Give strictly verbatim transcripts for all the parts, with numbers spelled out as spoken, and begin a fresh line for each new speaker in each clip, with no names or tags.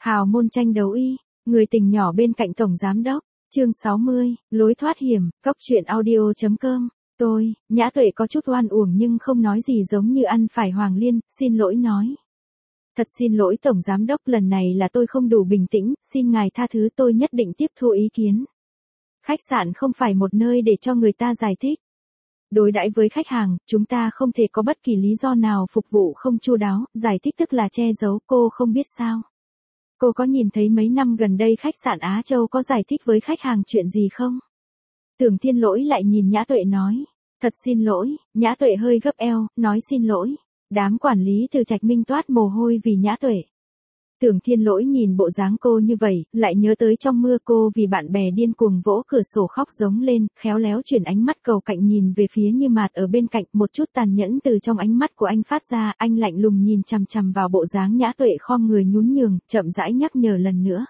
Hào môn tranh đấu y, người tình nhỏ bên cạnh tổng giám đốc, chương sáu mươi, lối thoát hiểm, cốc truyện audio.com, tôi, Nhã Tuệ có chút oan uổng nhưng không nói gì giống như ăn phải Hoàng Liên, xin lỗi nói. Thật xin lỗi tổng giám đốc, lần này là tôi không đủ bình tĩnh, xin ngài tha thứ, tôi nhất định tiếp thu ý kiến. Khách sạn không phải một nơi để cho người ta giải thích. Đối đãi với khách hàng, chúng ta không thể có bất kỳ lý do nào phục vụ không chu đáo, giải thích tức là che giấu, cô không biết sao. Cô có nhìn thấy mấy năm gần đây khách sạn Á Châu có giải thích với khách hàng chuyện gì không? Tưởng Thiên Lỗi lại nhìn Nhã Tuệ nói. Thật xin lỗi, Nhã Tuệ hơi gấp eo, nói xin lỗi. Đám quản lý từ Trạch Minh toát mồ hôi vì Nhã Tuệ. Tưởng Thiên Lỗi nhìn bộ dáng cô như vậy, lại nhớ tới trong mưa cô vì bạn bè điên cuồng vỗ cửa sổ khóc giống lên, khéo léo chuyển ánh mắt cầu cạnh nhìn về phía Như Mạt ở bên cạnh, một chút tàn nhẫn từ trong ánh mắt của anh phát ra, anh lạnh lùng nhìn chằm chằm vào bộ dáng Nhã Tuệ khom người nhún nhường, chậm rãi nhắc nhở lần nữa.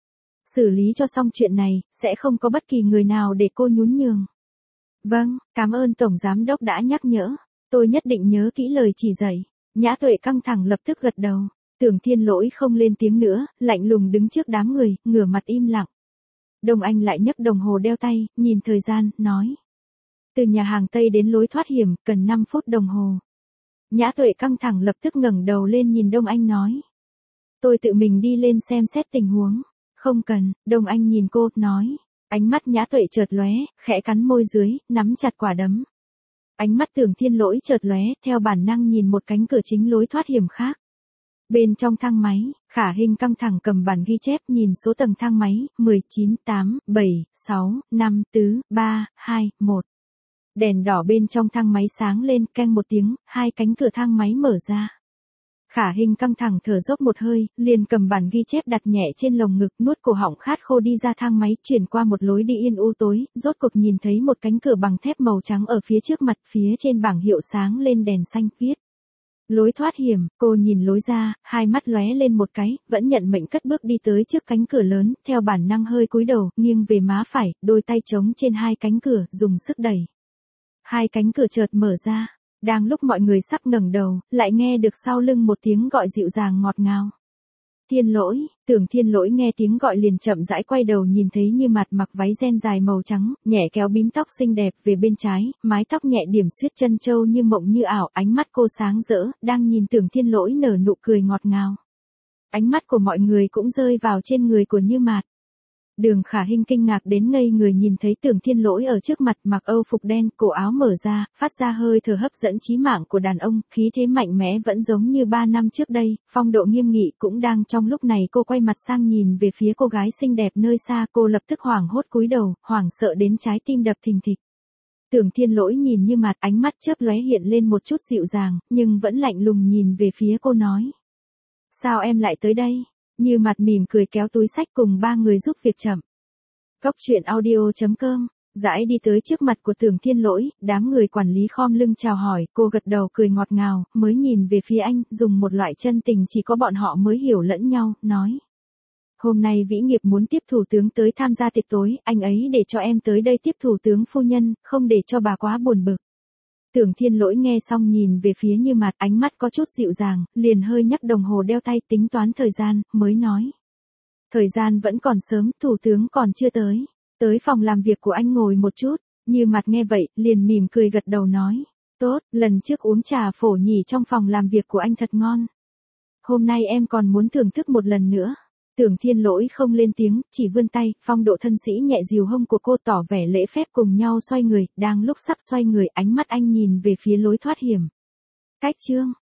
Xử lý cho xong chuyện này, sẽ không có bất kỳ người nào để cô nhún nhường. Vâng, cảm ơn Tổng Giám Đốc đã nhắc nhở, tôi nhất định nhớ kỹ lời chỉ dạy. Nhã Tuệ căng thẳng lập tức gật đầu. Tưởng Thiên Lỗi không lên tiếng nữa, lạnh lùng đứng trước đám người, ngửa mặt im lặng. Đông Anh lại nhấc đồng hồ đeo tay, nhìn thời gian, nói. Từ nhà hàng Tây đến lối thoát hiểm, cần năm phút đồng hồ. Nhã Tuệ căng thẳng lập tức ngẩng đầu lên nhìn Đông Anh nói. Tôi tự mình đi lên xem xét tình huống. Không cần, Đông Anh nhìn cô, nói. Ánh mắt Nhã Tuệ chợt lóe, khẽ cắn môi dưới, nắm chặt quả đấm. Ánh mắt Tưởng Thiên Lỗi chợt lóe, theo bản năng nhìn một cánh cửa chính lối thoát hiểm khác. Bên trong thang máy, Khả Hinh căng thẳng cầm bản ghi chép nhìn số tầng thang máy, mười chín, tám, bảy, sáu, năm, bốn, ba, hai, một. Đèn đỏ bên trong thang máy sáng lên, keng một tiếng, hai cánh cửa thang máy mở ra. Khả Hinh căng thẳng thở dốc một hơi, liền cầm bản ghi chép đặt nhẹ trên lồng ngực, nuốt cổ họng khát khô đi ra thang máy, chuyển qua một lối đi yên u tối, rốt cuộc nhìn thấy một cánh cửa bằng thép màu trắng ở phía trước mặt, phía trên bảng hiệu sáng lên đèn xanh viết. Lối thoát hiểm, cô nhìn lối ra, hai mắt lóe lên một cái, vẫn nhận mệnh cất bước đi tới trước cánh cửa lớn, theo bản năng hơi cúi đầu, nghiêng về má phải, đôi tay chống trên hai cánh cửa, dùng sức đẩy. Hai cánh cửa chợt mở ra, đang lúc mọi người sắp ngẩng đầu, lại nghe được sau lưng một tiếng gọi dịu dàng ngọt ngào. Thiên Lỗi, Tưởng Thiên Lỗi nghe tiếng gọi liền chậm rãi quay đầu nhìn thấy Như Mạt mặc váy ren dài màu trắng, nhẹ kéo bím tóc xinh đẹp về bên trái, mái tóc nhẹ điểm xuyết chân châu như mộng như ảo, ánh mắt cô sáng rỡ, đang nhìn Tưởng Thiên Lỗi nở nụ cười ngọt ngào. Ánh mắt của mọi người cũng rơi vào trên người của Như Mạt. Đường Khả Hinh kinh ngạc đến ngây người nhìn thấy Tưởng Thiên Lỗi ở trước mặt, mặc âu phục đen, cổ áo mở ra, phát ra hơi thở hấp dẫn chí mạng của đàn ông, khí thế mạnh mẽ vẫn giống như ba năm trước đây, phong độ nghiêm nghị cũng đang trong lúc này cô quay mặt sang nhìn về phía cô gái xinh đẹp nơi xa, cô lập tức hoảng hốt cúi đầu, hoảng sợ đến trái tim đập thình thịch. Tưởng Thiên Lỗi nhìn Như Mạt, ánh mắt chớp lóe hiện lên một chút dịu dàng, nhưng vẫn lạnh lùng nhìn về phía cô nói. Sao em lại tới đây? Như Mạt mỉm cười kéo túi xách cùng ba người giúp việc chậm. Cốc truyện audio.com, dãi đi tới trước mặt của Tưởng Thiên Lỗi, đám người quản lý khom lưng chào hỏi, cô gật đầu cười ngọt ngào, mới nhìn về phía anh, dùng một loại chân tình chỉ có bọn họ mới hiểu lẫn nhau, nói. Hôm nay Vĩ Nghiệp muốn tiếp thủ tướng tới tham gia tiệc tối, anh ấy để cho em tới đây tiếp thủ tướng phu nhân, không để cho bà quá buồn bực. Tưởng Thiên Lỗi nghe xong nhìn về phía Như Mạt, ánh mắt có chút dịu dàng, liền hơi nhắc đồng hồ đeo tay tính toán thời gian, mới nói. Thời gian vẫn còn sớm, thủ tướng còn chưa tới. Tới phòng làm việc của anh ngồi một chút. Như Mạt nghe vậy, liền mỉm cười gật đầu nói. Tốt, lần trước uống trà phổ nhỉ trong phòng làm việc của anh thật ngon. Hôm nay em còn muốn thưởng thức một lần nữa. Tưởng Thiên Lỗi không lên tiếng, chỉ vươn tay, phong độ thân sĩ nhẹ dìu hông của cô tỏ vẻ lễ phép cùng nhau xoay người, đang lúc sắp xoay người, ánh mắt anh nhìn về phía lối thoát hiểm. Cách chương,